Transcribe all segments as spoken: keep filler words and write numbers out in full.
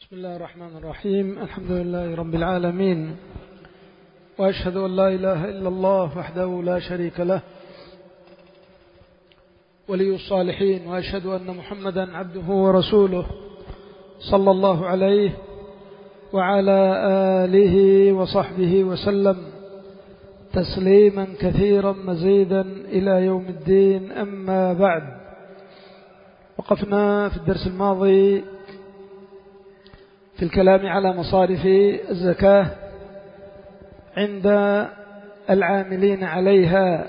بسم الله الرحمن الرحيم. الحمد لله رب العالمين، وأشهد أن لا إله إلا الله وحده لا شريك له ولي الصالحين، وأشهد أن محمدا عبده ورسوله صلى الله عليه وعلى آله وصحبه وسلم تسليما كثيرا مزيدا إلى يوم الدين. أما بعد، وقفنا في الدرس الماضي في الكلام على مصارف الزكاة عند العاملين عليها،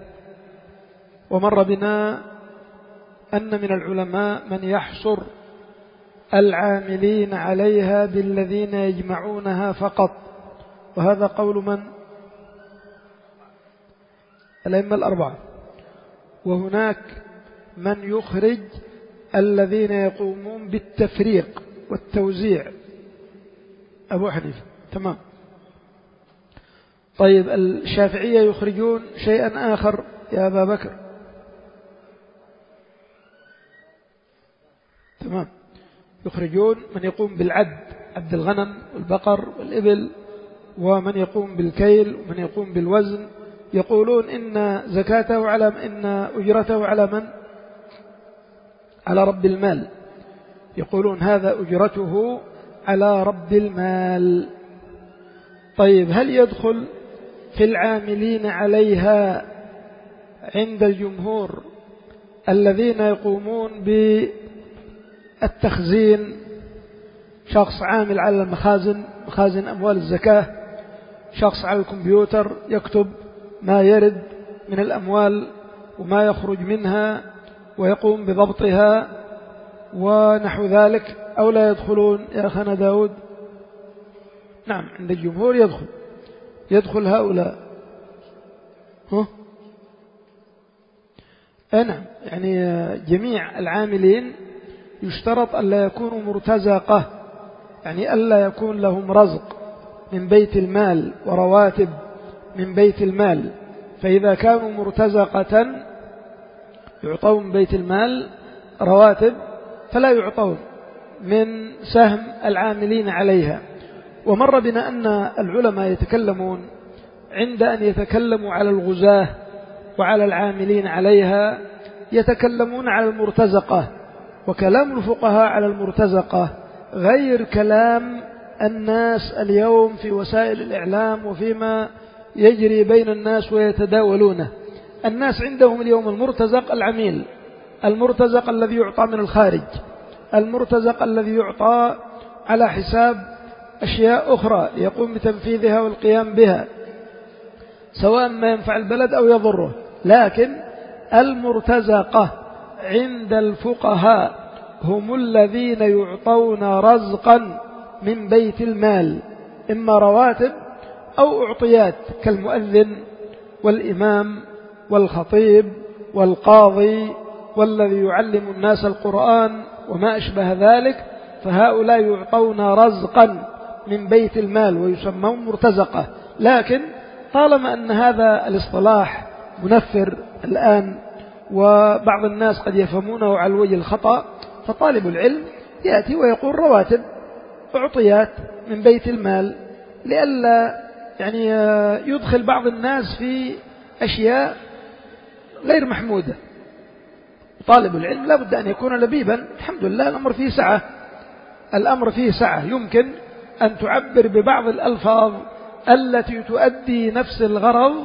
ومر بنا أن من العلماء من يحصر العاملين عليها بالذين يجمعونها فقط، وهذا قول من؟ الأئمة الأربعة. وهناك من يخرج الذين يقومون بالتفريق والتوزيع، أبو حنيفة. تمام. طيب، الشافعية يخرجون شيئا آخر يا أبا بكر. تمام. يخرجون من يقوم بالعد، عد الغنم والبقر والإبل، ومن يقوم بالكيل ومن يقوم بالوزن. يقولون إن زكاته على إن أجرته على من؟ على رب المال. يقولون هذا أجرته على رب المال. طيب، هل يدخل في العاملين عليها عند الجمهور الذين يقومون بالتخزين؟ شخص عامل على المخازن، مخازن أموال الزكاة، شخص على الكمبيوتر يكتب ما يرد من الأموال وما يخرج منها ويقوم بضبطها ونحو ذلك، أو لا يدخلون يا أخانا داود؟ نعم، عند الجمهور يدخل يدخل هؤلاء. ها؟ نعم، يعني جميع العاملين يشترط ألا يكونوا مرتزقة، يعني ألا يكون لهم رزق من بيت المال ورواتب من بيت المال. فإذا كانوا مرتزقة يعطون بيت المال رواتب، فلا يعطون من سهم العاملين عليها. ومر بنا أن العلماء يتكلمون عند أن يتكلموا على الغزاة وعلى العاملين عليها يتكلمون على المرتزقة، وكلام الفقهاء على المرتزقة غير كلام الناس اليوم في وسائل الإعلام وفيما يجري بين الناس ويتداولونه. الناس عندهم اليوم المرتزق العميل، المرتزق الذي يعطى من الخارج، المرتزق الذي يعطى على حساب أشياء أخرى يقوم بتنفيذها والقيام بها، سواء ما ينفع البلد أو يضره. لكن المرتزقة عند الفقهاء هم الذين يعطون رزقا من بيت المال، إما رواتب أو أعطيات كالمؤذن والإمام والخطيب والقاضي والذي يعلم الناس القرآن وما أشبه ذلك. فهؤلاء يعطون رزقا من بيت المال ويسمون مرتزقة. لكن طالما أن هذا الاصطلاح منفر الآن وبعض الناس قد يفهمونه على الوجه الخطأ، فطالب العلم يأتي ويقول رواتب أعطيات من بيت المال، لئلا يعني يدخل بعض الناس في أشياء غير محمودة. طالب العلم لا بد أن يكون لبيبا. الحمد لله الأمر فيه سعة، الأمر فيه سعة، يمكن أن تعبر ببعض الألفاظ التي تؤدي نفس الغرض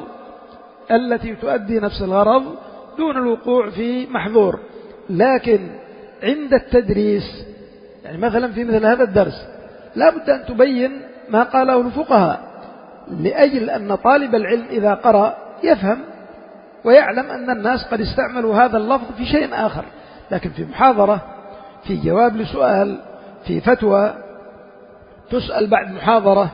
التي تؤدي نفس الغرض دون الوقوع في محظور. لكن عند التدريس، يعني مثلا في مثل هذا الدرس، لا بد أن تبين ما قاله الفقهاء، لأجل أن طالب العلم إذا قرأ يفهم ويعلم أن الناس قد استعملوا هذا اللفظ في شيء آخر. لكن في محاضرة، في جواب لسؤال، في فتوى تسأل بعد محاضرة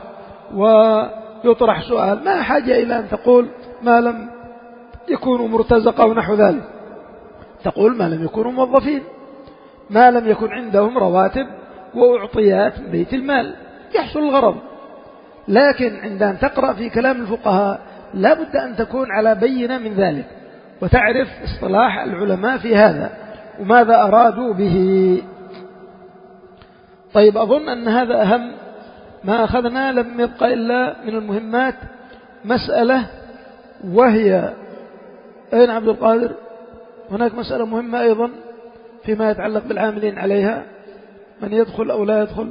ويطرح سؤال، ما حاجة إلى أن تقول ما لم يكونوا مرتزقة ونحو ذلك. تقول ما لم يكونوا موظفين، ما لم يكن عندهم رواتب وأعطيات من بيت المال، يحصل الغرض. لكن عند أن تقرأ في كلام الفقهاء لا بد أن تكون على بينة من ذلك، وتعرف اصطلاح العلماء في هذا وماذا أرادوا به. طيب أظن أن هذا أهم ما أخذنا، لم يبقى إلا من المهمات مسألة، وهي أين عبد القادر؟ هناك مسألة مهمة أيضا فيما يتعلق بالعاملين عليها، من يدخل أو لا يدخل؟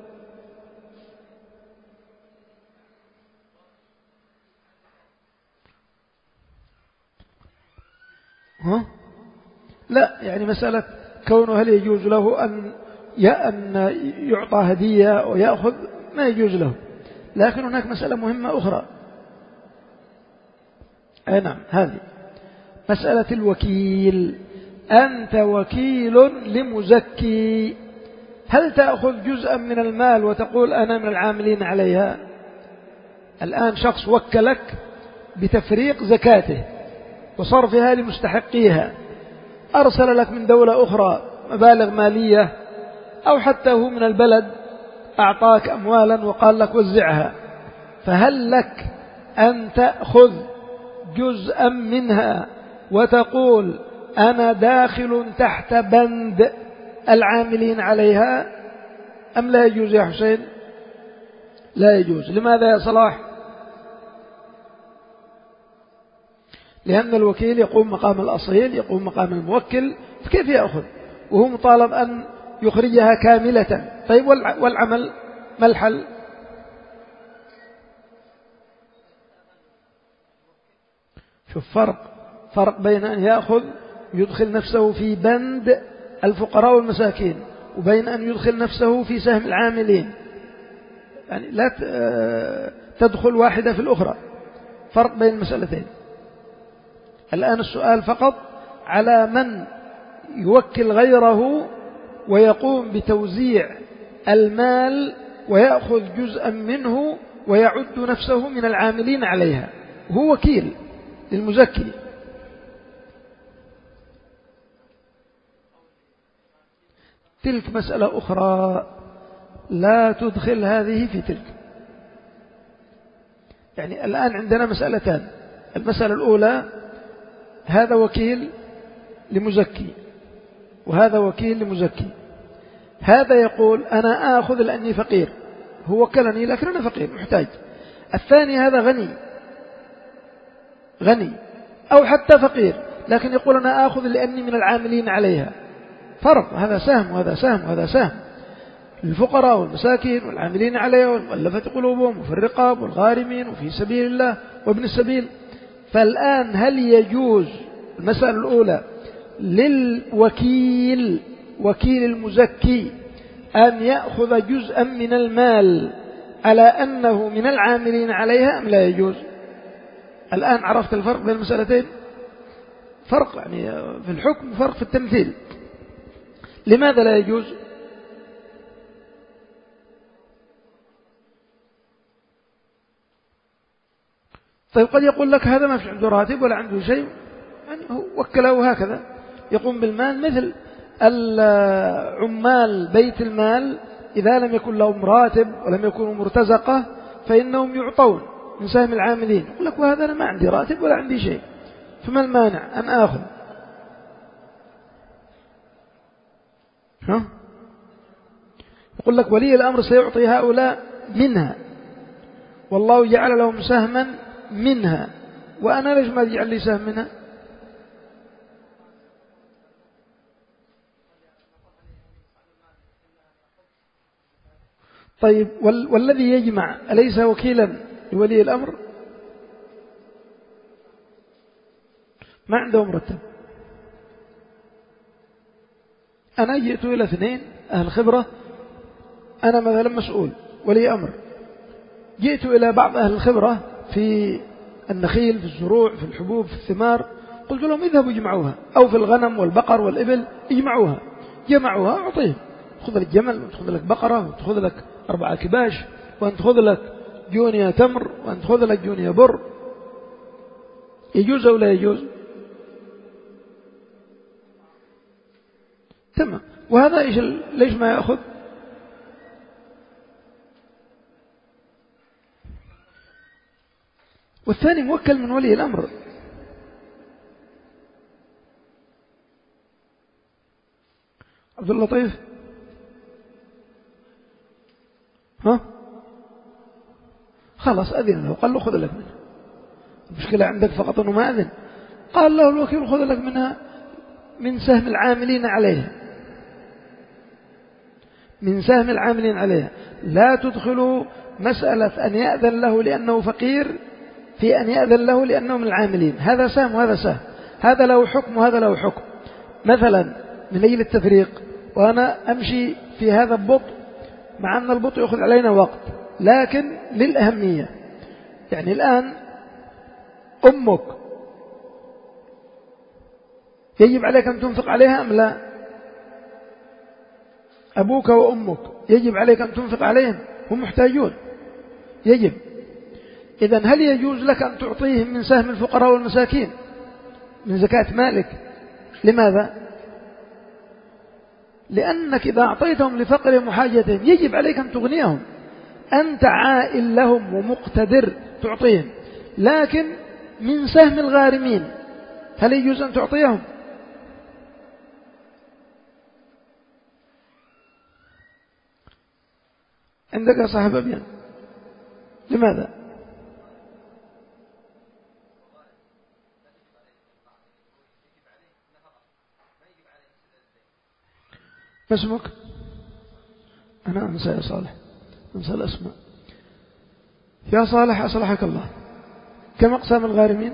ها؟ لا، يعني مسألة كونه هل يجوز له أن أن يعطى هدية ويأخذ، ما يجوز له. لكن هناك مسألة مهمة أخرى، أي نعم، هذه مسألة الوكيل. أنت وكيل لمزكي، هل تأخذ جزءا من المال وتقول أنا من العاملين عليها؟ الآن شخص وكلك بتفريق زكاته وصرفها لمستحقيها، أرسل لك من دولة أخرى مبالغ مالية، أو حتى هو من البلد أعطاك أموالا وقال لك وزعها، فهل لك أن تأخذ جزءا منها وتقول أنا داخل تحت بند العاملين عليها، أم لا يجوز يا حسين؟ لا يجوز. لماذا يا صلاح؟ لأن الوكيل يقوم مقام الأصيل، يقوم مقام الموكل، فكيف يأخذ وهو مطالب أن يخرجها كاملة؟ طيب والعمل ما الحل؟ شوف فرق فرق بين أن يأخذ يدخل نفسه في بند الفقراء والمساكين، وبين أن يدخل نفسه في سهم العاملين، يعني لا تدخل واحدة في الأخرى، فرق بين المسألتين. الآن السؤال فقط على من يوكل غيره ويقوم بتوزيع المال ويأخذ جزءا منه ويعد نفسه من العاملين عليها، هو وكيل للمزكي. تلك مسألة أخرى، لا تدخل هذه في تلك. يعني الآن عندنا مسألتان، المسألة الأولى هذا وكيل لمزكي وهذا وكيل لمزكي، هذا يقول أنا آخذ لأني فقير، هو وكلني لكن أنا فقير محتاج. الثاني هذا غني غني أو حتى فقير لكن يقول أنا آخذ لأني من العاملين عليها، فرق، هذا سهم وهذا سهم وهذا سهم، الفقراء والمساكين والعاملين عليها والمؤلفة قلوبهم وفي الرقاب والغارمين وفي سبيل الله وابن السبيل. فالآن هل يجوز، المسألة الأولى، للوكيل وكيل المزكي أن يأخذ جزءا من المال على أنه من العاملين عليها أم لا يجوز؟ الآن عرفت الفرق بين المسألتين، فرق يعني في الحكم، فرق في التمثيل. لماذا لا يجوز؟ طيب قد يقول لك هذا ما في عنده راتب ولا عنده شيء، يعني هو وكله هكذا يقوم بالمال، مثل العمال بيت المال إذا لم يكن لهم راتب ولم يكونوا مرتزقة فإنهم يعطون من سهم العاملين. يقول لك وهذا أنا ما عندي راتب ولا عندي شيء، فما المانع أن آخذ؟ ها؟ يقول لك ولي الأمر سيعطي هؤلاء منها والله جعل لهم سهما منها، وأنا ليش ما يجعل لي سهم منها؟ طيب والذي يجمع أليس وكيلا لولي الأمر؟ ما عنده مرتب. أنا جئت إلى اثنين أهل خبرة، أنا مثلا مسؤول ولي أمر، جئت إلى بعض أهل الخبرة في النخيل، في الزروع، في الحبوب، في الثمار، قلت لهم اذهبوا اجمعوها، أو في الغنم والبقر والإبل اجمعوها، جمعوها أعطيه، خذ لك جمل وتخذ لك بقرة وتخذ لك أربعة كباش وأن تخذ لك جونية تمر وأن تخذ لك جونية بر. يجوز أو لا يجوز؟ تمام. وهذا إيش ليش ما يأخذ؟ والثاني موكل من ولي الأمر. عبد اللطيف ها خلاص أذن له، قال له خذ لك منها، المشكلة عندك فقط أنه ما أذن. قال له الوكيل خذ لك منها من سهم العاملين عليها، من سهم العاملين عليها. لا تدخلوا مسألة أن يأذن له لأنه فقير في أن يأذن له لأنه من العاملين، هذا سهم وهذا سهم، هذا له حكم وهذا له حكم. مثلا من أجل التفريق، وأنا أمشي في هذا البطء مع أن البطء يأخذ علينا وقت، لكن للأهمية. يعني الآن أمك يجب عليك أن تنفق عليها أم لا؟ أبوك وأمك يجب عليك أن تنفق عليهم، هم محتاجون، يجب. إذن هل يجوز لك أن تعطيهم من سهم الفقراء والمساكين من زكاة مالك؟ لماذا؟ لأنك إذا أعطيتهم لفقرهم وحاجتهم يجب عليك أن تغنيهم، أنت عائل لهم ومقتدر تعطيهم، لكن من سهم الغارمين هل يجوز أن تعطيهم؟ عندك يا صاحب أبيان، لماذا؟ ما اسمك؟ أنا أنسى يا صالح، أنسى الأسماء. يا صالح أصلحك الله، كم أقسام الغارمين؟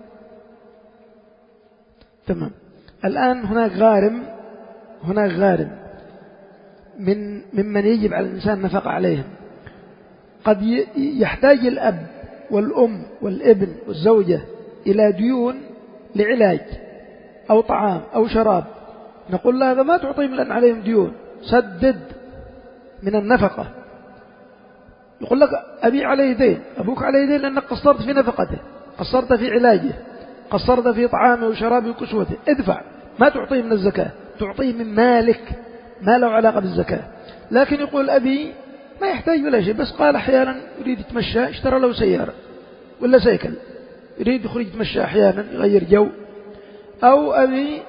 تمام. الآن هناك غارم، هناك غارم من ممن يجب على الإنسان نفقة عليهم. قد يحتاج الأب والأم والابن والزوجة إلى ديون لعلاج أو طعام أو شراب، نقول له هذا ما تعطيهم لأن عليهم ديون، سدد من النفقة. يقول لك أبي عليه دين، أبوك عليه دين لأنك قصرت في نفقته، قصرت في علاجه، قصرت في طعامه وشرابه وكسوته، ادفع. ما تعطيه من الزكاة، تعطيه من مالك ما له علاقة بالزكاة. لكن يقول أبي ما يحتاج ولا شيء، بس قال أحيانا يريد يتمشى، اشترى له سيارة ولا سيكل، يريد يخرج يتمشى أحيانا يغير جو. أو أبي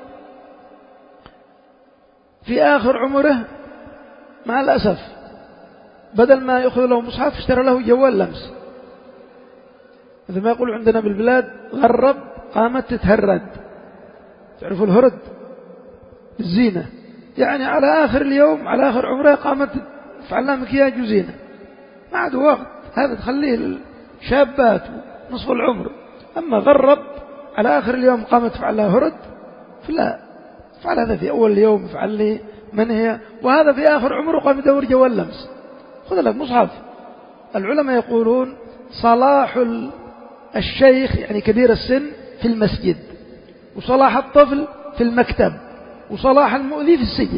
في آخر عمره مع الأسف بدل ما يأخذ له مصحف اشترى له جوال لمس، مثل ما يقول عندنا بالبلاد غرب قامت تتهرد. تعرفوا الهرد؟ الزينة، يعني على آخر اليوم على آخر عمره قامت تفعل لها مكياج وزينة، ما عاد وقت، هذا تخليه الشابات نصف العمر. أما غرب على آخر اليوم قامت تفعل لها هرد، فلا، فعل هذا في أول اليوم، فعل لي من هي، وهذا في آخر عمره قام يدور جوال لمس. خذ لك مصحف. العلماء يقولون صلاح الشيخ يعني كبير السن في المسجد، وصلاح الطفل في المكتب، وصلاح المؤذي في السجن.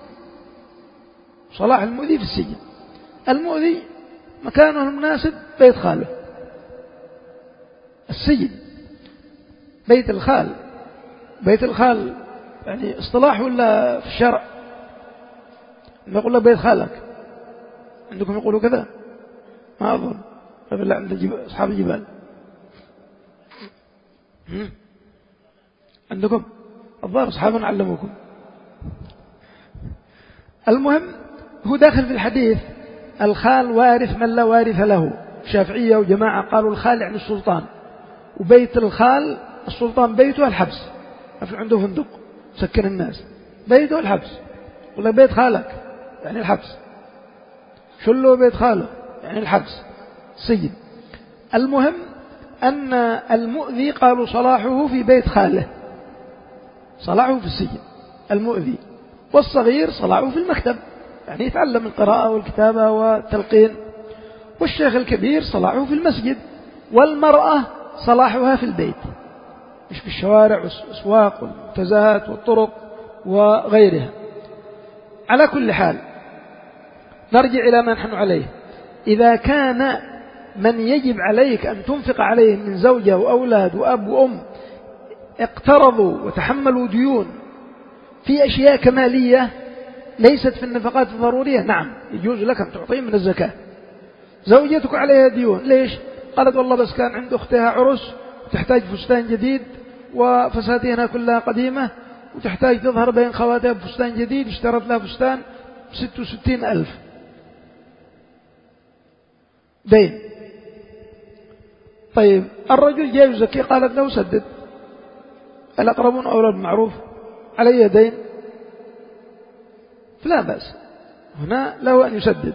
صلاح المؤذي في السجن، المؤذي مكانه المناسب بيت خاله، السجن بيت الخال. بيت الخال يعني اصطلاح ولا في الشرع؟ نقول له بيت خالك، عندكم يقولوا كذا؟ ما أظن، إلا عند أصحاب الجبال. عندكم الظاهر أصحابنا علموكم. المهم هو داخل في الحديث الخال وارث من لا وارث له. الشافعية وجماعة قالوا الخال يعني السلطان، وبيت الخال السلطان بيته الحبس، ما في عنده فندق سكن الناس، بيته الحبس. ولا بيت خالك يعني الحبس، شلو بيت خاله يعني الحبس، سجن. المهم أن المؤذي قالوا صلاحه في بيت خاله، صلاحه في السجن المؤذي، والصغير صلاحه في المكتب يعني يتعلم القراءة والكتابة والتلقين، والشيخ الكبير صلاحه في المسجد، والمرأة صلاحها في البيت مش في الشوارع والأسواق والمنتزهات والطرق وغيرها. على كل حال نرجع إلى ما نحن عليه. إذا كان من يجب عليك أن تنفق عليه من زوجة وأولاد وأب وأم اقترضوا وتحملوا ديون في أشياء كمالية ليست في النفقات الضرورية، نعم يجوز لك أن تعطيهم من الزكاة. زوجتك عليها ديون، ليش؟ قالت والله بس كان عند أختها عرس وتحتاج فستان جديد وفساتينها كلها قديمة وتحتاج تظهر بين خواتها بفستان جديد، اشترت لها فستان ست وستين ألف. دين. طيب الرجل جاء يزكي، قالت له سدد، الأقربون أولى بالمعروف، علي دين، فلا بأس، هنا له أن يسدد.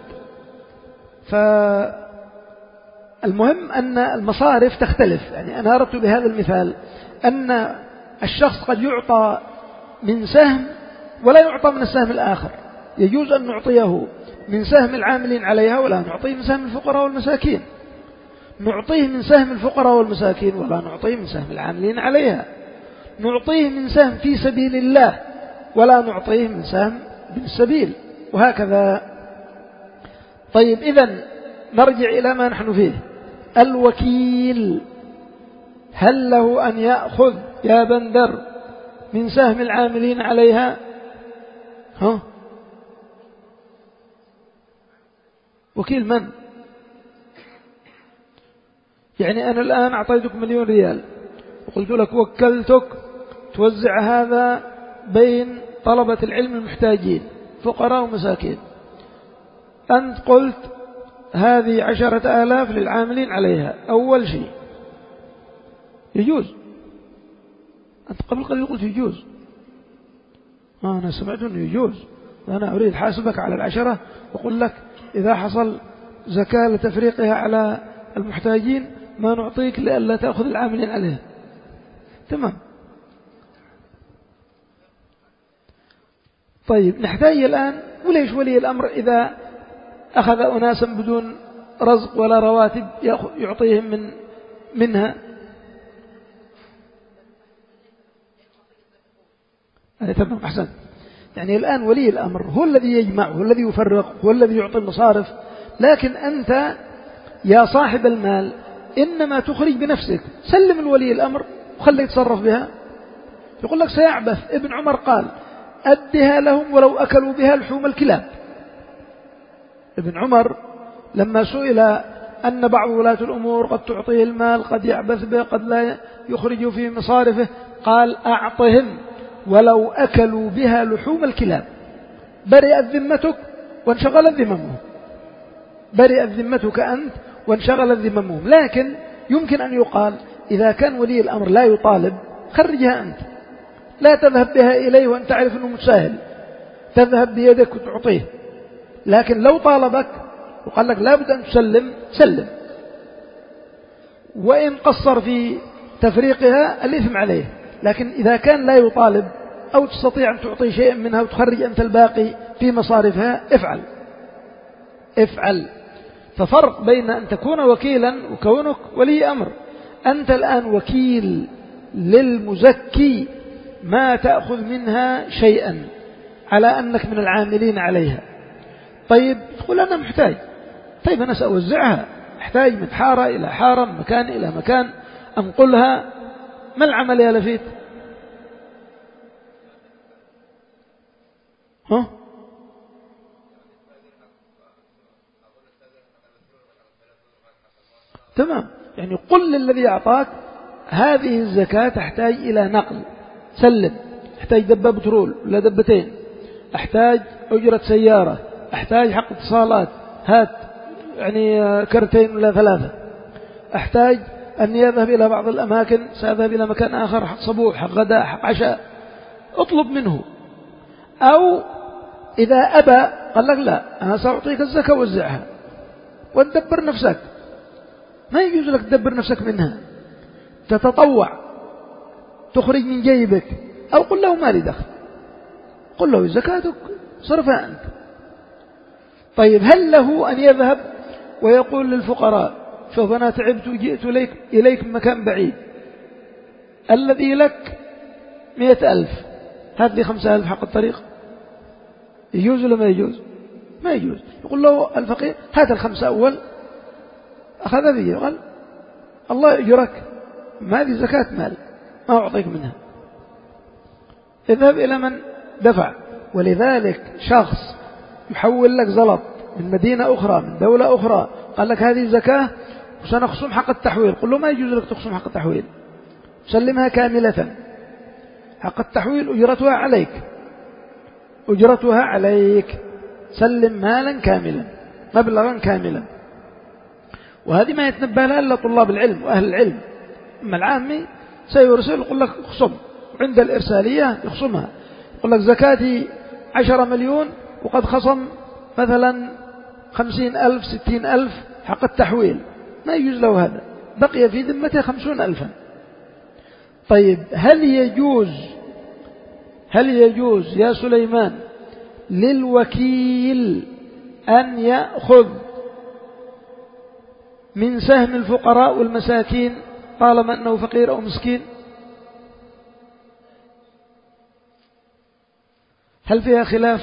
فالمهم أن المصارف تختلف. يعني أنا أردت بهذا المثال أن الشخص قد يعطى من سهم ولا يعطى من السهم الآخر، يجوز أن نعطيه من سهم العاملين عليها ولا نعطيه من سهم الفقراء والمساكين، نعطيه من سهم الفقراء والمساكين ولا نعطيه من سهم العاملين عليها، نعطيه من سهم في سبيل الله ولا نعطيه من سهم بالسبيل، وهكذا. طيب إذن نرجع إلى ما نحن فيه. الوكيل هل له أن يأخذ يا بندر من سهم العاملين عليها؟ ها؟ وكيل من؟ يعني أنا الآن أعطيتك مليون ريال وقلت لك وكلتك توزع هذا بين طلبة العلم المحتاجين فقراء ومساكين، أنت قلت هذه عشرة آلاف للعاملين عليها، أول شيء يجوز، أنت قبل قليل قلت يجوز، ما أنا سمعت أنه يجوز، أنا أريد حاسبك على العشرة وأقول لك إذا حصل زكاة لتفريقها على المحتاجين ما نعطيك لألا تأخذ العاملين عليها. تمام. طيب نحتاج الآن، وليش ولي الأمر إذا أخذ أناسا بدون رزق ولا رواتب يعطيهم من منها؟ هذا تمام، أحسن. يعني الآن ولي الأمر هو الذي يجمع، هو الذي يفرق، هو الذي يعطي المصارف، لكن أنت يا صاحب المال إنما تخرج بنفسك، سلم الولي الأمر وخليه يتصرف بها. يقول لك سيعبث، ابن عمر قال أدها لهم ولو أكلوا بها لحوم الكلاب. ابن عمر لما سئل أن بعض ولاة الأمور قد تعطيه المال قد يعبث به قد لا يخرج في مصارفه، قال أعطهم ولو أكلوا بها لحوم الكلاب، برئت ذمتك وانشغلت ذممهم، برئت ذمتك أنت وانشغلت ذممهم. لكن يمكن أن يقال إذا كان ولي الأمر لا يطالب خرجها أنت، لا تذهب بها إليه وأنت تعرف أنه متساهل، تذهب بيدك وتعطيه. لكن لو طالبك وقال لك لا بد أن تسلم، سلم، وإن قصر في تفريقها الإثم عليه. لكن إذا كان لا يطالب أو تستطيع أن تعطي شيئا منها وتخرج أنت الباقي في مصارفها، افعل افعل. ففرق بين أن تكون وكيلا وكونك ولي أمر. أنت الآن وكيل للمزكي، ما تأخذ منها شيئا على أنك من العاملين عليها. طيب تقول أنا محتاج، طيب أنا سأوزعها، أحتاج من حارة إلى حارة، من مكان إلى مكان، أنقلها، ما العمل يا لفيت؟ ها؟ تمام. يعني قل للذي أعطاك هذه الزكاة تحتاج إلى نقل، سلم، أحتاج دبة بترول ولا دبتين، أحتاج أجرة سيارة، أحتاج حق اتصالات، هات يعني كرتين ولا ثلاثة، أحتاج أن يذهب إلى بعض الأماكن، سأذهب إلى مكان آخر، حق صبوح، حق غداء، حق عشاء، اطلب منه. أو إذا أبى قال لك لا أنا سأعطيك الزكاة وزعها وتدبر نفسك، ما يجوز لك تدبر نفسك منها، تتطوع، تخرج من جيبك. أو قل له ما لي دخل، قل له زكاتك صرفها أنت. طيب هل له أن يذهب ويقول للفقراء شوف أنا تعبت وجئت إليك, إليك من مكان بعيد، الذي لك مئة ألف هات لي خمسة ألف حق الطريق؟ يجوز ولا ما يجوز؟ ما يجوز. يقول له الفقير هات الخمسة أول، أخذ به قال الله يجرك، ما هذه زكاة مال ما أعطيك منها، اذهب إلى من دفع. ولذلك شخص يحول لك زلط من مدينة أخرى من دولة أخرى، قال لك هذه زكاة وسنخصم حق التحويل، قل له ما يجوز لك تخصم حق التحويل، سلمها كاملة، حق التحويل أجرتها عليك، أجرتها عليك، سلم مالا كاملا مبلغا كاملا. وهذه ما يتنبه لها إلا طلاب العلم وأهل العلم. أما العامي سيرسل يقول لك اخصم، وعند الإرسالية يخصمها، يقول لك زكاتي عشرة مليون وقد خصم مثلا خمسين ألف ستين ألف حق التحويل، ما يجوز له هذا، بقي في ذمته خمسون ألفا. طيب هل يجوز هل يجوز يا سليمان للوكيل أن يأخذ من سهم الفقراء والمساكين طالما أنه فقير أو مسكين؟ هل فيها خلاف؟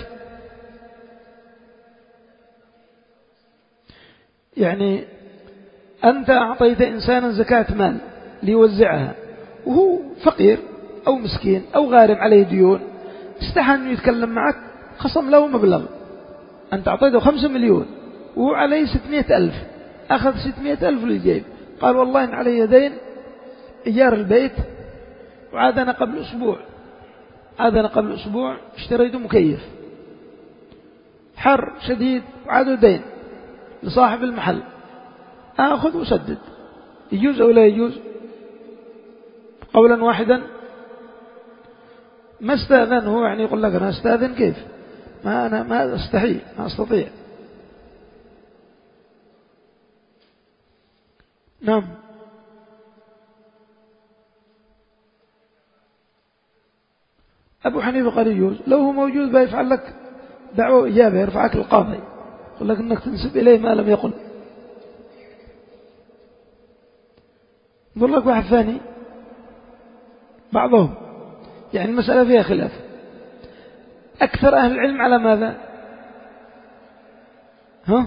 يعني أنت أعطيت إنسانا زكاة مال ليوزعها وهو فقير أو مسكين أو غارم عليه ديون، استحى أنه يتكلم معك، خصم له مبلغ، أنت أعطيته خمسة مليون وهو عليه ستمائة ألف، أخذ ستمائة ألف للجيب، قال والله إن علي دين إيجار البيت، وعاد أنا قبل أسبوع عاد أنا قبل أسبوع اشتريت مكيف، حر شديد وعاد دين لصاحب المحل، أخذ وسدد، يجوز أو لا يجوز؟ قولا واحدا ما استاذن هو، يعني يقول لك أنا استاذن كيف؟ ما أنا ما أستحي ما أستطيع. نعم. أبو حنيفة قال يجوز، لو هو موجود بيفعل لك دعوة إجابة، يرفعك القاضي يقول لك أنك تنسب إليه ما لم يقل. يقول لك واحد ثاني بعضهم، يعني المسألة فيها خلاف، أكثر أهل العلم على ماذا؟ ها؟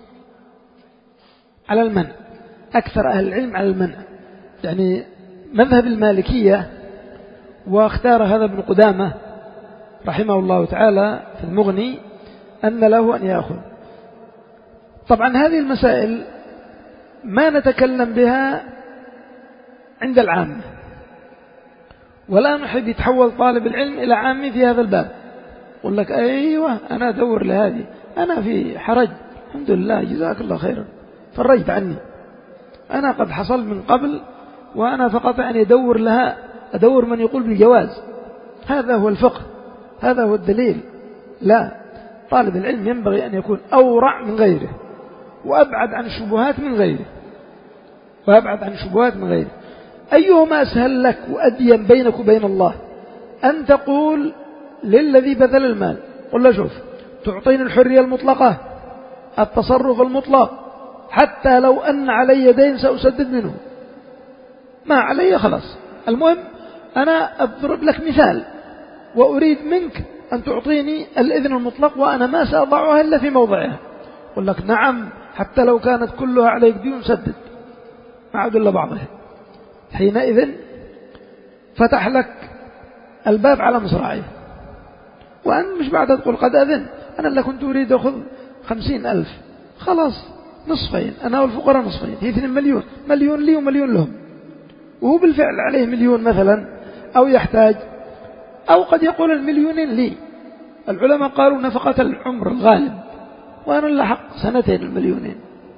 على المنع، أكثر أهل العلم على المنع، يعني مذهب المالكية، واختار هذا ابن قدامة رحمه الله تعالى في المغني أن له أن يأخذ. طبعا هذه المسائل ما نتكلم بها عند العامة، ولا نحب يتحول طالب العلم إلى عامي في هذا الباب، يقول لك أيوة أنا أدور لهذه، أنا في حرج، الحمد لله جزاك الله خيرا فرجت عني، أنا قد حصل من قبل وأنا فقط أن يدور لها، أدور من يقول بالجواز، هذا هو الفقه، هذا هو الدليل. لا، طالب العلم ينبغي أن يكون أورع من غيره، وأبعد عن الشبهات من غيره وأبعد عن الشبهات من غيره. أيهما أسهل لك وأدين بينك وبين الله؟ أن تقول للذي بذل المال قل له شوف تعطيني الحرية المطلقة، التصرف المطلق، حتى لو أن علي دين سأسدد منه، ما علي خلاص، المهم أنا أضرب لك مثال وأريد منك أن تعطيني الإذن المطلق وأنا ما سأضعها إلا في موضعها. قل لك نعم، حتى لو كانت كلها عليك ديون سدد، ما عاد إلا بعضها. حينئذ فتح لك الباب على مصراعيه، وأن مش بعد تقول قد أذن، أنا اللي كنت أريد أخذ خمسين ألف، خلاص نصفين، أنا والفقراء نصفين، هي اثنين مليون، مليون لي ومليون لهم، وهو بالفعل عليه مليون مثلا أو يحتاج، أو قد يقول المليونين لي. العلماء قالوا نفقة العمر الغالب، وأنا لحق سنتين المليونين،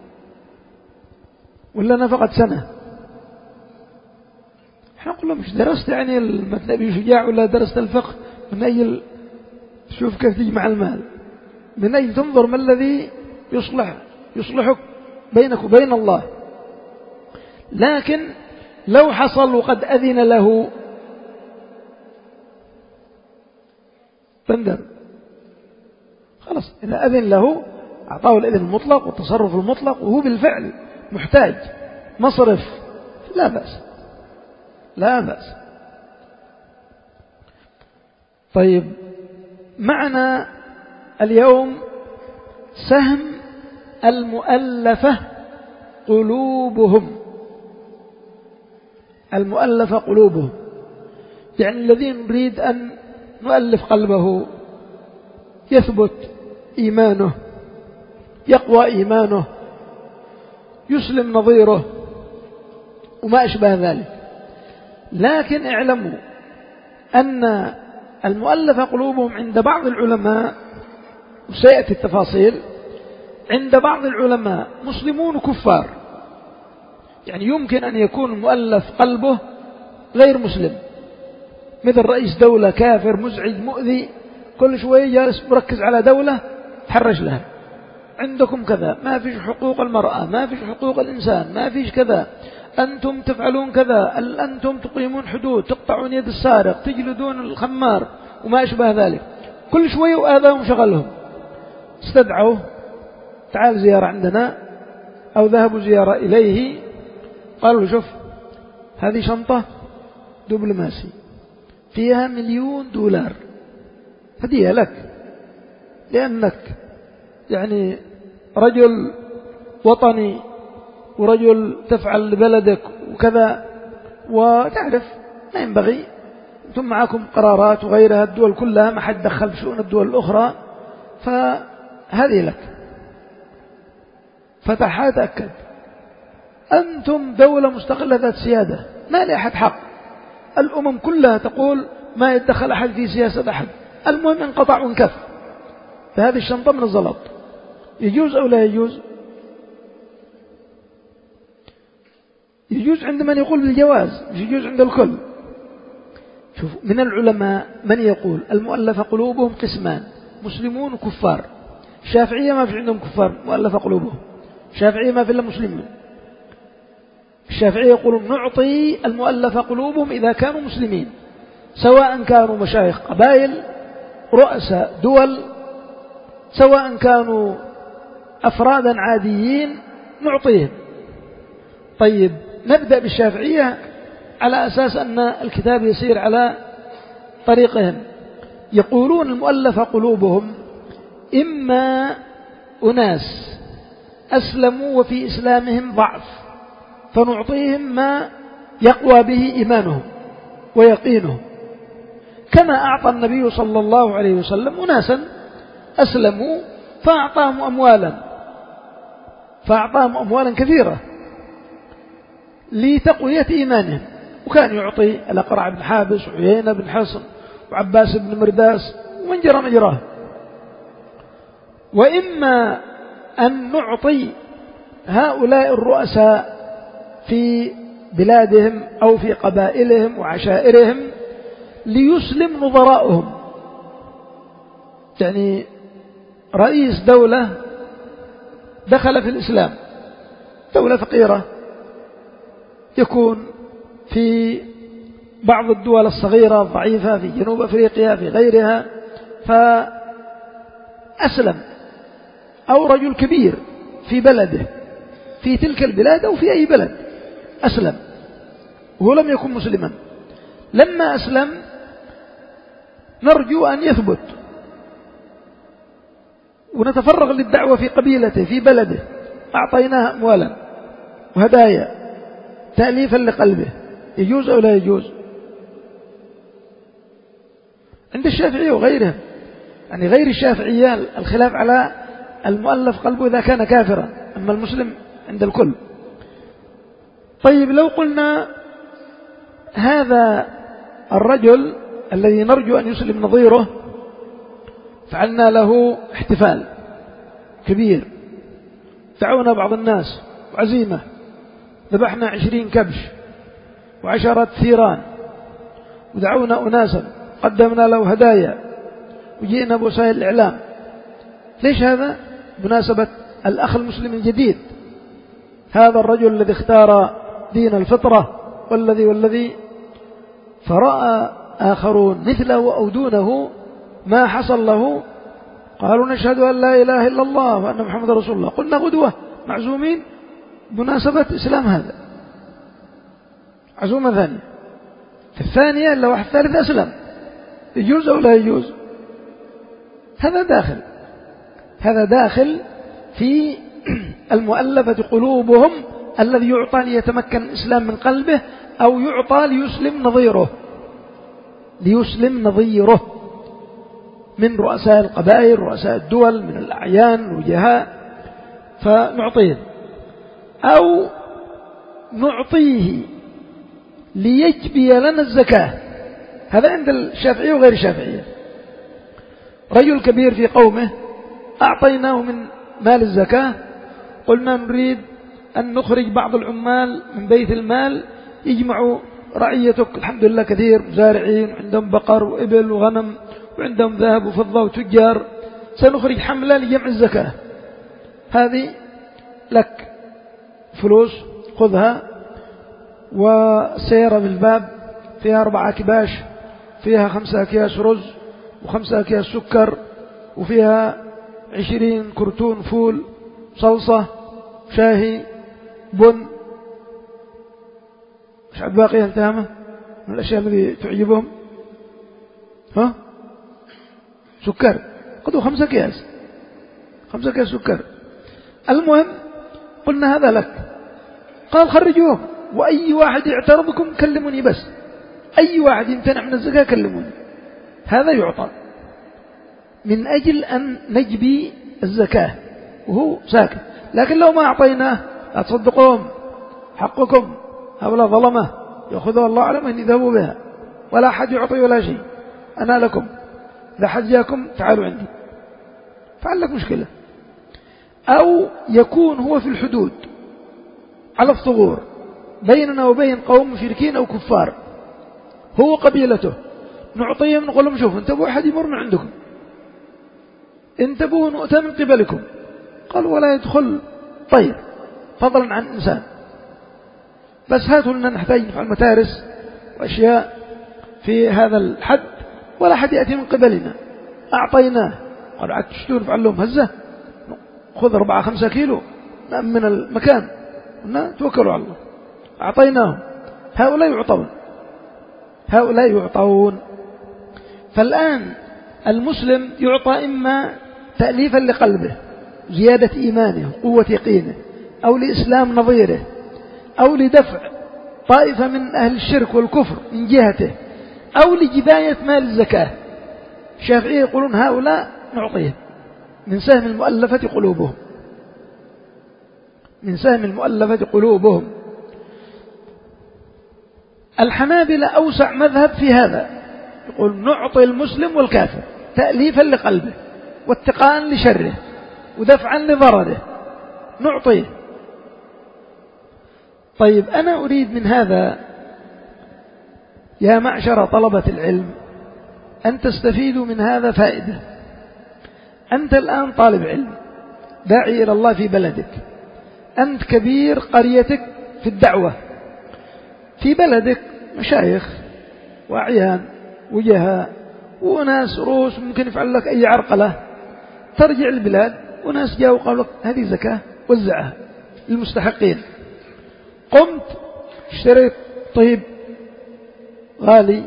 ولا نفقة سنة. احنا نقول له مش درست يعني المتن أبي شجاع ولا درست الفقه، من أي تشوف كيف تجمع المال، من أي تنظر ما الذي يصلح يصلحك بينك وبين الله. لكن لو حصل وقد أذن له تندر، خلاص إذا أذن له أعطاه الإذن المطلق والتصرف المطلق وهو بالفعل محتاج مصرف، لا بأس لا بأس. طيب معنا اليوم سهم المؤلفة قلوبهم، المؤلفة قلوبهم يعني الذين نريد أن نؤلف قلبه، يثبت إيمانه، يقوى إيمانه، يسلم نظيره وما أشبه ذلك. لكن اعلموا أن المؤلفة قلوبهم عند بعض العلماء، وسيأتي التفاصيل، عند بعض العلماء مسلمون كفار يعني يمكن أن يكون مؤلف قلبه غير مسلم، مثل رئيس دولة كافر مزعج مؤذي، كل شوية جالس مركز على دولة تحرش لها، عندكم كذا، ما فيش حقوق المرأة، ما فيش حقوق الإنسان، ما فيش كذا، أنتم تفعلون كذا، أنتم تقيمون حدود، تقطعون يد السارق، تجلدون الخمار وما أشبه ذلك. كل شوية وآذاهم شغلهم، استدعوه تعال زيارة عندنا أو ذهبوا زيارة إليه، قالوا شوف هذه شنطة دبلوماسي فيها مليون دولار هدية لك، لأنك يعني رجل وطني ورجل تفعل لبلدك وكذا، وتعرف ما ينبغي، ثم معكم قرارات وغيرها، الدول كلها ما حد دخل في شؤون الدول الأخرى، فهذه لك. فتحها تأكد أنتم دولة مستقلة ذات سيادة، ما لأحد حق، الأمم كلها تقول ما يتدخل أحد في سياسة أحد، المهم انقطع وانكف. فهذه الشنطة من الزلط، يجوز أو لا يجوز؟ يجوز عند من يقول بالجواز، مش يجوز عند الكل. شوف من العلماء من يقول المؤلف قلوبهم قسمان، مسلمون وكفار. الشافعية ما في عندهم كفار مؤلف قلوبهم، الشافعية ما في إلا مسلمين. الشافعية يقولون نعطي المؤلف قلوبهم إذا كانوا مسلمين، سواء كانوا مشايخ قبائل، رؤساء دول، سواء كانوا أفرادا عاديين نعطيهم. طيب نبدأ بالشافعية على أساس أن الكتاب يسير على طريقهم. يقولون المؤلف قلوبهم إما أناس أسلموا وفي إسلامهم ضعف فنعطيهم ما يقوى به إيمانهم ويقينهم، كما أعطى النبي صلى الله عليه وسلم أناسا أسلموا فأعطاهم أموالا فأعطاهم أموالا كثيرة لتقوية إيمانهم، وكان يعطي الأقرع بن حابس وعيينة بن حصن وعباس بن مرداس ومن جرى مجراه. وإما أن نعطي هؤلاء الرؤساء في بلادهم أو في قبائلهم وعشائرهم ليسلم نظراؤهم، يعني رئيس دولة دخل في الإسلام، دولة فقيرة، يكون في بعض الدول الصغيرة الضعيفة في جنوب أفريقيا في غيرها فأسلم، أو رجل كبير في بلده في تلك البلاد أو في أي بلد أسلم وهو لم يكن مسلما، لما أسلم نرجو أن يثبت ونتفرغ للدعوة في قبيلته في بلده، أعطيناه أموالا وهدايا تأليفا لقلبه، يجوز أو لا يجوز؟ عند الشافعية وغيرهم، يعني غير الشافعية الخلاف على المؤلف قلبه إذا كان كافرا، أما المسلم عند الكل. طيب لو قلنا هذا الرجل الذي نرجو أن يسلم نظيره فعلنا له احتفال كبير، دعونا بعض الناس وعزيمة، ذبحنا عشرين كبش وعشرة ثيران ودعونا أناسا، قدمنا له هدايا وجئنا بوسائل الإعلام، ليش هذا؟ مناسبة الأخ المسلم الجديد، هذا الرجل الذي اختار دين الفطرة والذي والذي فرأى آخرون مثله أو دونه ما حصل له، قالوا نشهد أن لا إله إلا الله وأن محمد رسول الله، قلنا غدوة معزومين مناسبة إسلام هذا، عزومة ثانية، في الثانية إلا واحد ثالث أسلم، يجوز أو لا يجوز؟ هذا داخل هذا داخل في المؤلفة قلوبهم الذي يعطى ليتمكن الإسلام من قلبه، أو يعطى ليسلم نظيره ليسلم نظيره من رؤساء القبائل رؤساء الدول من الأعيان الوجهاء فنعطيه، أو نعطيه ليجبي لنا الزكاة. هذا عند الشافعية وغير الشافعية، رجل كبير في قومه أعطيناه من مال الزكاة، قلنا نريد أن نخرج بعض العمال من بيت المال يجمعوا رعيتك، الحمد لله كثير مزارعين عندهم بقر وإبل وغنم وعندهم ذهب وفضة وتجار، سنخرج حملة لجمع الزكاة، هذه لك فلوس خذها، وسيارة بالباب فيها أربعة كباش، فيها خمسة أكياس رز وخمسة أكياس سكر، وفيها عشرين كرتون فول، صلصة، شاهي، بن، مش عاد باقي التهامة من الأشياء التي تعجبهم، ها سكر، خذوا خمسة أكياس خمسة أكياس سكر. المهم قلنا هذا لك، قال خرجوهم، وأي واحد يعترضكم كلموني، بس أي واحد يمتنع من الزكاة كلموني. هذا يعطى من أجل أن نجبي الزكاة وهو ساكت، لكن لو ما أعطيناه لا تصدقوهم، حقكم، هؤلاء ظلمة يأخذوا الله أعلم أن يذهبوا بها، ولا أحد يعطي ولا شيء، أنا لكم، إذا حد جاكم تعالوا عندي، فعلك مشكلة. أو يكون هو في الحدود على الثغور بيننا وبين قوم مشركين أو كفار، هو قبيلته، نعطيهم نقول لهم شوفوا انتبهوا أحد يمر من عندكم، انتبهوا نؤتى من قبلكم، قالوا ولا يدخل طير فضلا عن إنسان، بس هاتوا لنا نحتاج نفعل متارس وأشياء في هذا الحد، ولا حد يأتي من قبلنا، أعطيناه، قالوا عاد تشتون نفعل لهم هزة، خذ أربعة خمسة كيلو من المكان، توكلوا على الله، أعطيناهم، هؤلاء يعطون هؤلاء يعطون. فالآن المسلم يعطى إما تأليفا لقلبه، زيادة إيمانه، قوة يقينه، أو لإسلام نظيره، أو لدفع طائفة من أهل الشرك والكفر من جهته، أو لجباية مال الزكاة. الشافعية يقولون هؤلاء نعطيهم من سهم المؤلفة قلوبهم، من سهم المؤلفة قلوبهم. الحنابلة أوسع مذهب في هذا، يقول نعطي المسلم والكافر تأليفا لقلبه واتقاء لشره ودفعا لضرره، نعطيه. طيب أنا أريد من هذا يا معشر طلبة العلم أن تستفيدوا من هذا فائدة. أنت الآن طالب علم داعي إلى الله في بلدك، أنت كبير قريتك في الدعوة، في بلدك مشايخ وأعيان وجهاء وناس رؤوس ممكن يفعل لك أي عرقلة، ترجع البلاد وناس جاءوا وقالوا لك هذه زكاة وزعها للمستحقين، قمت اشتريت طيب غالي،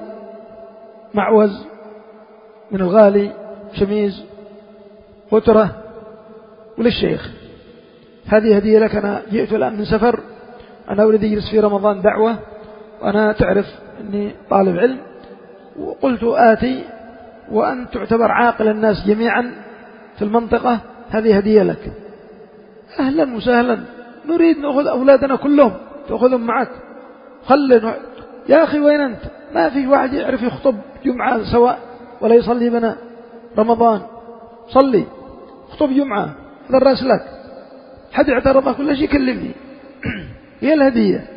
معوز من الغالي، شميز، قطرة، وللشيخ هذه هدية لك، أنا جئت الآن من سفر، أنا أريد أجلس في رمضان دعوة، وأنا تعرف أني طالب علم، وقلت آتي وأن تعتبر عاقل الناس جميعا في المنطقة، هذه هدية لك. أهلا وسهلا، نريد نأخذ أولادنا كلهم، تأخذهم معك، خلنا يا أخي وين أنت؟ ما في واحد يعرف يخطب جمعة سواء ولا يصلي بنا رمضان، صلي خطب جمعة، هذا الرأس لك، حد اعترض كل شيء كلمني. هي الهدية.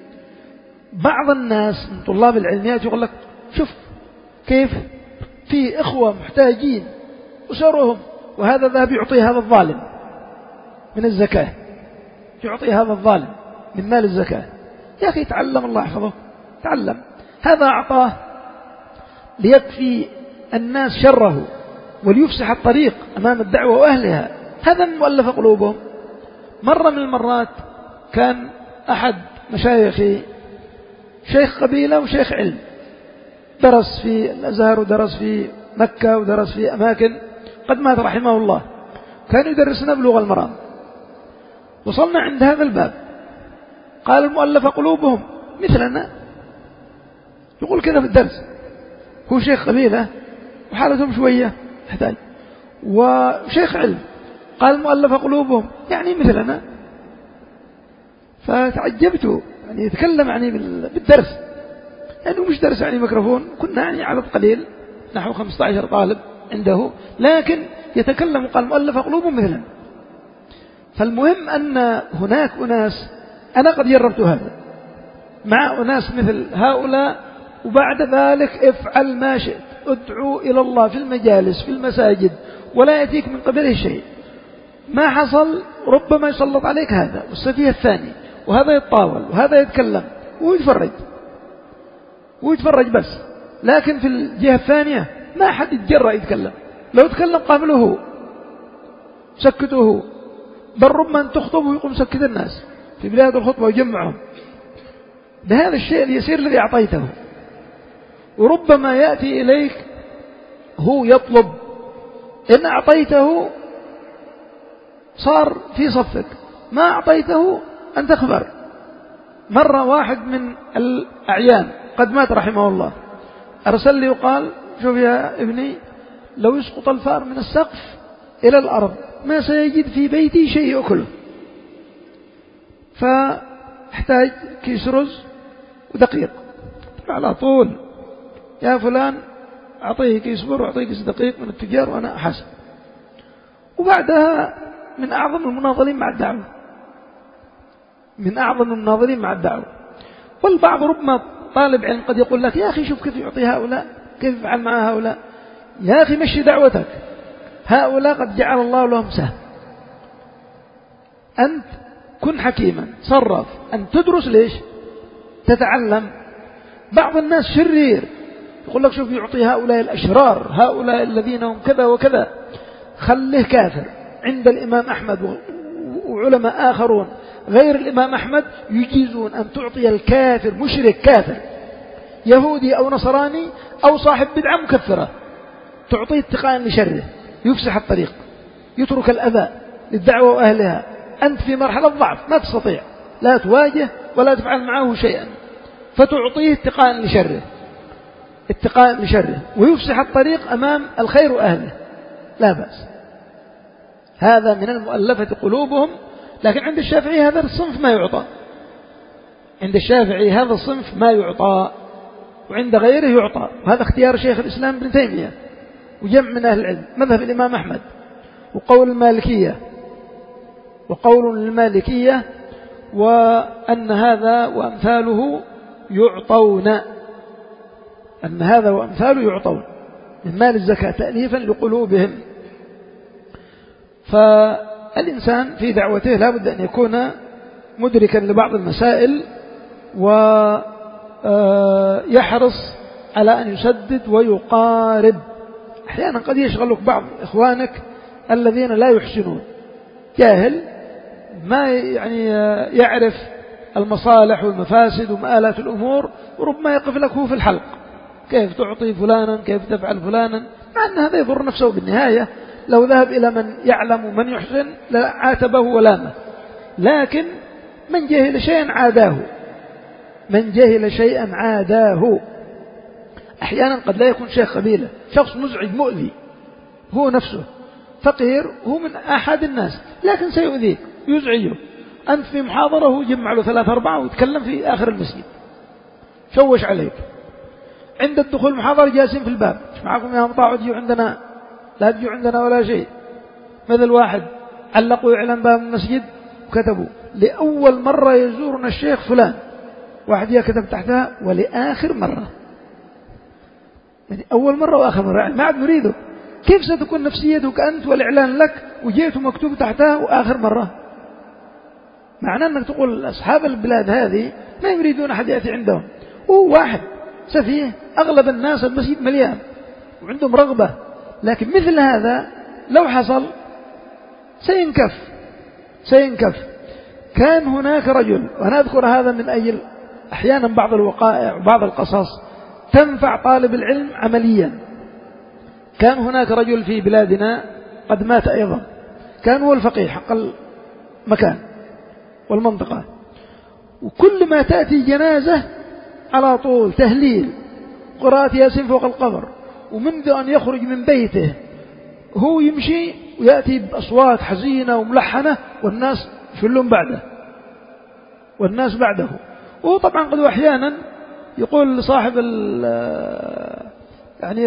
بعض الناس من طلاب العلميات يقول لك شوف كيف في إخوة محتاجين أسرهم، وهذا ذهب يعطي هذا الظالم من الزكاة، يعطي هذا الظالم من مال الزكاة. يا أخي تعلم، الله يحفظه، تعلم، هذا أعطاه ليكفي الناس شره وليفسح الطريق أمام الدعوة وأهلها، هذا من مؤلف قلوبهم. مرة من المرات كان أحد مشايخي شيخ قبيلة وشيخ علم، درس في الأزهر ودرس في مكة ودرس في أماكن، قد مات رحمه الله، كان يدرسنا بلغة المرام. وصلنا عند هذا الباب، قال المؤلف قلوبهم مثلنا، يقول كذا في الدرس، هو شيخ قبيلة وحالتهم شوية تحتاج، وشيخ علم، قال المؤلف قلوبهم يعني مثلنا. فتعجبت، يعني يتكلم يعني بالدرس، يعني مش درس يعني ميكروفون، كنا يعني عدد قليل نحو خمسة عشر طالب عنده، لكن يتكلم، قال مؤلف قلوبهم مثلنا. فالمهم أن هناك أناس، أنا قد جربت هذا مع أناس مثل هؤلاء، وبعد ذلك افعل ما شئت، ادعو إلى الله في المجالس في المساجد ولا يأتيك من قبله شيء، ما حصل ربما يسلط عليك هذا والسفيه الثاني، وهذا يتطاول وهذا يتكلم ويتفرج ويتفرج بس. لكن في الجهة الثانية ما حد يتجرأ يتكلم، لو تكلم قابله هو سكته هو، بل ربما أن تخطب ويقوم سكت الناس في بداية الخطبة ويجمعهم بهذا الشيء اليسير الذي أعطيته. وربما يأتي إليك هو يطلب، إن أعطيته صار في صفك، ما أعطيته أنت خبر. مرة واحد من الأعيان قد مات رحمه الله أرسل لي وقال شوف يا ابني، لو يسقط الفار من السقف إلى الأرض ما سيجد في بيتي شيء يأكله، فاحتاج كيس رز ودقيق. على طول يا فلان أعطيه كيس بر وأعطيه كيس دقيق من التجار وأنا أحسن. وبعدها من أعظم المناضلين مع الدعوة، من أعظم المناضلين مع الدعوة. والبعض ربما طالب علم قد يقول لك يا أخي شوف كيف يعطي هؤلاء، كيف يفعل مع هؤلاء. يا أخي مشي دعوتك، هؤلاء قد جعل الله لهم سهم. أنت كن حكيما، صرف أن تدرس. ليش؟ تتعلم. بعض الناس شرير يقول لك شوف يعطي هؤلاء الأشرار، هؤلاء الذين هم كذا وكذا، خله كافر. عند الإمام أحمد وعلماء آخرون غير الإمام أحمد يجيزون أن تعطي الكافر، مشرك كافر يهودي أو نصراني أو صاحب بدعة مكفرة، تعطيه اتقاء لشره، يفسح الطريق، يترك الأذى للدعوة وأهلها. أنت في مرحلة ضعف ما تستطيع لا تواجه ولا تفعل معه شيئا، فتعطيه اتقاء لشره، اتقاء لشره، ويفسح الطريق أمام الخير وأهله، لا بأس. هذا من المؤلفة قلوبهم. لكن عند الشافعي هذا الصنف ما يعطى، عند الشافعي هذا الصنف ما يعطى، وعند غيره يعطى. وهذا اختيار شيخ الإسلام ابن تيمية وجمع من أهل العلم، مذهب الإمام أحمد وقول المالكية، وقول المالكية وأن هذا وأمثاله يعطون، أن هذا وأمثاله يعطون من مال الزكاة تأليفا لقلوبهم. فالإنسان في دعوته لا بد أن يكون مدركا لبعض المسائل، ويحرص على أن يسدد ويقارب. أحيانا قد يشغلك بعض إخوانك الذين لا يحسنون، جاهل ما يعني يعرف المصالح والمفاسد ومآلات الأمور، وربما يقف لك هو في الحلق كيف تعطي فلانا، كيف تفعل فلانا، مع أن هذا يضر نفسه بالنهاية. لو ذهب إلى من يعلم ومن يحسن لعاتبه ولامه. لكن من جهل شيئا عاداه، من جهل شيئا عاداه. أحيانا قد لا يكون شيخ قبيلة، شخص مزعج مؤذي، هو نفسه فقير، هو من أحد الناس، لكن سيؤذيك يزعجه. أنت في محاضرة هو جمع له ثلاثة أربعة ويتكلم في آخر المسجد، شوش عليك. عند الدخول المحاضرة جالسين في الباب، معكم يا مطاعوا تجيوا عندنا، لا تجيوا عندنا ولا شيء. مثل واحد علقوا إعلان باب المسجد وكتبوا لأول مرة يزورنا الشيخ فلان، واحد يكتب تحتها ولآخر مرة، يعني أول مرة وآخر مرة، يعني ما عاد نريده. كيف ستكون نفسيتك أنت والإعلان لك وجيت مكتوب تحتها وآخر مرة؟ معناه أنك تقول أصحاب البلاد هذه ما يريدون أحد يأتي عندهم. هو واحد سفيه، أغلب الناس المسجد مليان وعندهم رغبة، لكن مثل هذا لو حصل سينكف سينكف. كان هناك رجل، وأنا أذكر هذا من أجل أحيانا بعض الوقائع وبعض القصص تنفع طالب العلم عمليا. كان هناك رجل في بلادنا قد مات أيضا، كان هو الفقيه حق المكان والمنطقة، وكل ما تأتي جنازة على طول تهليل، قراءة ياسين فوق القبر، ومنذ أن يخرج من بيته هو يمشي ويأتي بأصوات حزينة وملحنة، والناس يشلون بعده والناس بعده. وطبعا قد أحيانا يقول لصاحب ال يعني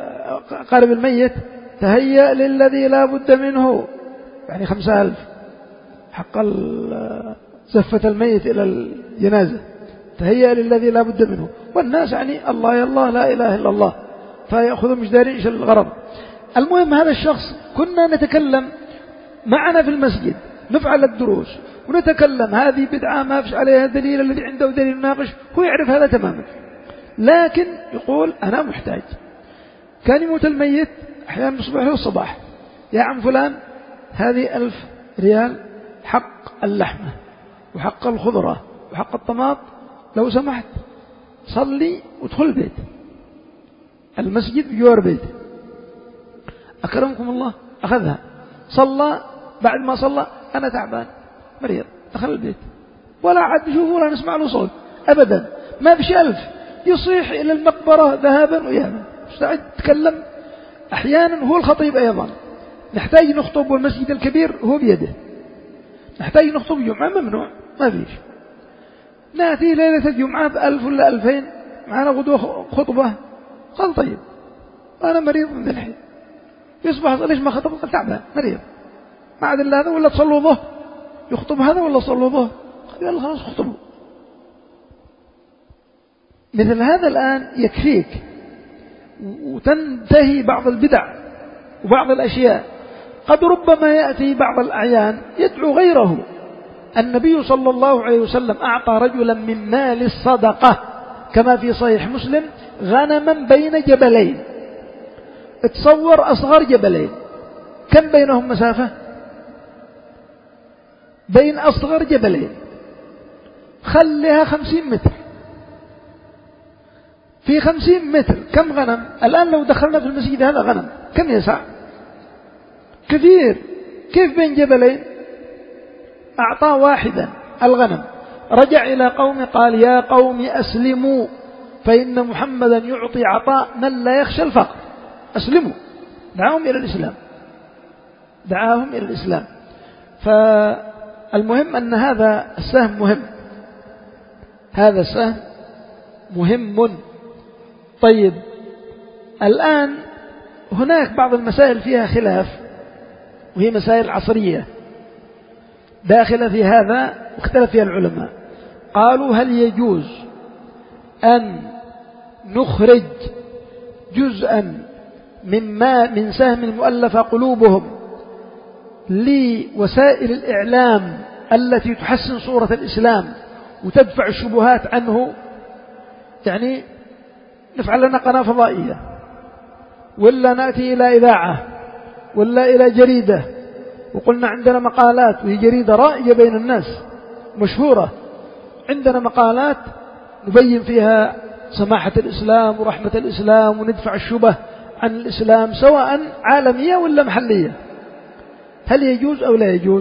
قارب الميت تهيأ للذي لا بد منه، يعني خمسة ألف حق زفة الميت إلى الجنازة، تهيأ للذي لا بد منه، والناس يعني الله يا الله لا إله إلا الله، فيأخذوا مش دارين إيش الغرض. المهم هذا الشخص كنا نتكلم معنا في المسجد، نفعل الدروس ونتكلم هذه بدعة ما فيش عليها دليل، الذي عنده دليل ناقش، هو يعرف هذا تماما، لكن يقول أنا محتاج. كان يموت الميت أحيانا من الصبح للصباح، يا عم فلان هذه ألف ريال حق اللحمة وحق الخضرة وحق الطماط، لو سمحت صلي وادخل البيت، المسجد بجوار بيته، أكرمكم الله. أخذها صلى، بعد ما صلى أنا تعبان مريض، دخل البيت ولا عاد نشوفه ولا نسمع له صوت أبدا، ما فيش ألف، يصيح إلى المقبرة ذهابا وإيابا، مستعد تتكلم. أحيانا هو الخطيب أيضا، نحتاج نخطب والمسجد الكبير هو بيده، نحتاج نخطب جمعة ممنوع ما فيش، نأتي ليلة الجمعة بألف ولا ألفين، معنا غدوة خطبة، قال طيب أنا مريض من الحين، يصبح ليش ما خطب؟ قال تعبان مريض، ما عاد إلا هذا، ولا تصلوا ظهر يخطب هذا ولا صلوا ظهر، قال يلا خلاص خطبوا. مثل هذا الآن يكفيك، وتنتهي بعض البدع وبعض الأشياء. قد ربما يأتي بعض الأعيان يدعو غيره. النبي صلى الله عليه وسلم أعطى رجلا من مال الصدقة كما في صحيح مسلم غنما بين جبلين، اتصور أصغر جبلين كم بينهم مسافة؟ بين أصغر جبلين خليها خمسين متر، في خمسين متر كم غنم؟ الآن لو دخلنا في المسجد هذا غنم كم يسع؟ كثير. كيف بين جبلين؟ أعطى واحدا الغنم، رجع إلى قوم قال يا قوم أسلموا فإن محمدا يعطي عطاء من لا يخشى الفقر، أسلموا، دعاهم إلى الإسلام، دعاهم إلى الإسلام. فالمهم أن هذا السهم مهم، هذا السهم مهم. طيب الآن هناك بعض المسائل فيها خلاف، وهي مسائل عصرية داخلة في هذا، واختلف فيها العلماء. قالوا هل يجوز أن نخرج جزءا مما من سهم المؤلفة قلوبهم لوسائل الإعلام التي تحسن صورة الإسلام وتدفع الشبهات عنه؟ يعني نفعل لنا قناة فضائية، ولا نأتي إلى إذاعة، ولا إلى جريدة، وقلنا عندنا مقالات، وهي جريدة رائجة بين الناس مشهورة، عندنا مقالات نبين فيها سماحة الإسلام ورحمة الإسلام وندفع الشبه عن الإسلام سواء عالمية ولا محلية. هل يجوز أو لا يجوز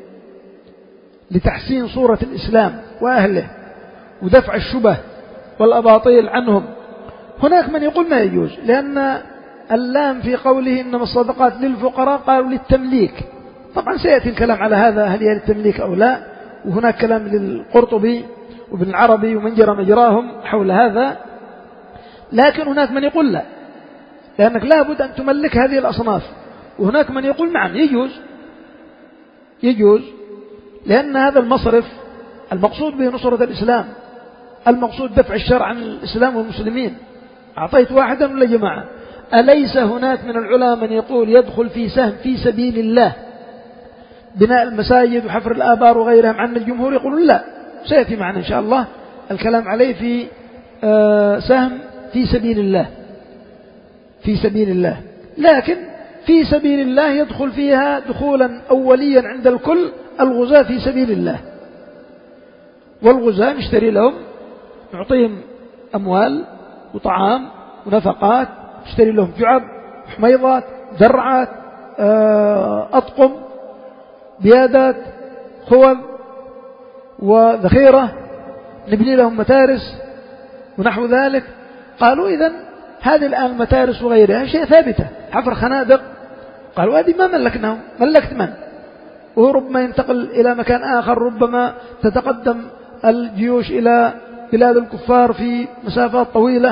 لتحسين صورة الإسلام وأهله ودفع الشبه والأباطيل عنهم؟ هناك من يقول ما يجوز، لأن اللام في قوله إنما الصدقات للفقراء قالوا للتمليك. طبعا سيأتي الكلام على هذا، هل هي للتمليك أو لا، وهناك كلام للقرطبي وابن العربي ومن جرى مجراهم حول هذا. لكن هناك من يقول لا، لأنك لا بد أن تملك هذه الأصناف. وهناك من يقول نعم يجوز، يجوز، لأن هذا المصرف المقصود به نصرة الإسلام، المقصود دفع الشر عن الإسلام والمسلمين. أعطيت واحدا ولا جماعة؟ أليس هناك من العلماء من يقول يدخل في سهم في سبيل الله بناء المساجد وحفر الآبار وغيرها، مع أن الجمهور يقولون لا؟ سيأتي معنا إن شاء الله الكلام عليه في سهم في سبيل الله، في سبيل الله. لكن في سبيل الله يدخل فيها دخولا أوليا عند الكل الغزاة في سبيل الله، والغزاة نشتري لهم، نعطيهم أموال وطعام ونفقات، نشتري لهم جعب حميضات درعات أطقم بيادات خوذ وذخيرة، نبني لهم متارس ونحو ذلك. قالوا إذن هذه الآن المتارس وغيرها شيء ثابتة، حفر خنادق، قالوا هذه ما ملكناهم، ملكت من؟ وهو ربما ينتقل إلى مكان آخر، ربما تتقدم الجيوش إلى بلاد الكفار في مسافات طويلة.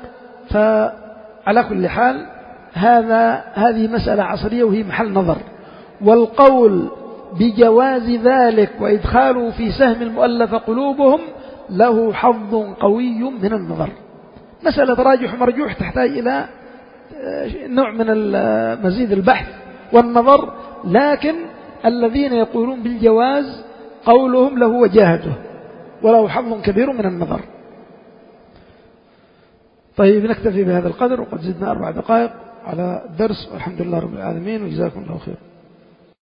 فعلى كل حال هذا هذه مسألة عصرية وهي محل نظر. والقول بجواز ذلك وإدخاله في سهم المؤلف قلوبهم له حظ قوي من النظر. مسألة راجح ومرجوح تحتاج إلى نوع من مزيد البحث والنظر، لكن الذين يقولون بالجواز قولهم له وجاهته وله حظ كبير من النظر. طيب نكتفي بهذا القدر، وقد زدنا أربع دقائق على الدرس، والحمد لله رب العالمين، وجزاكم الله خير.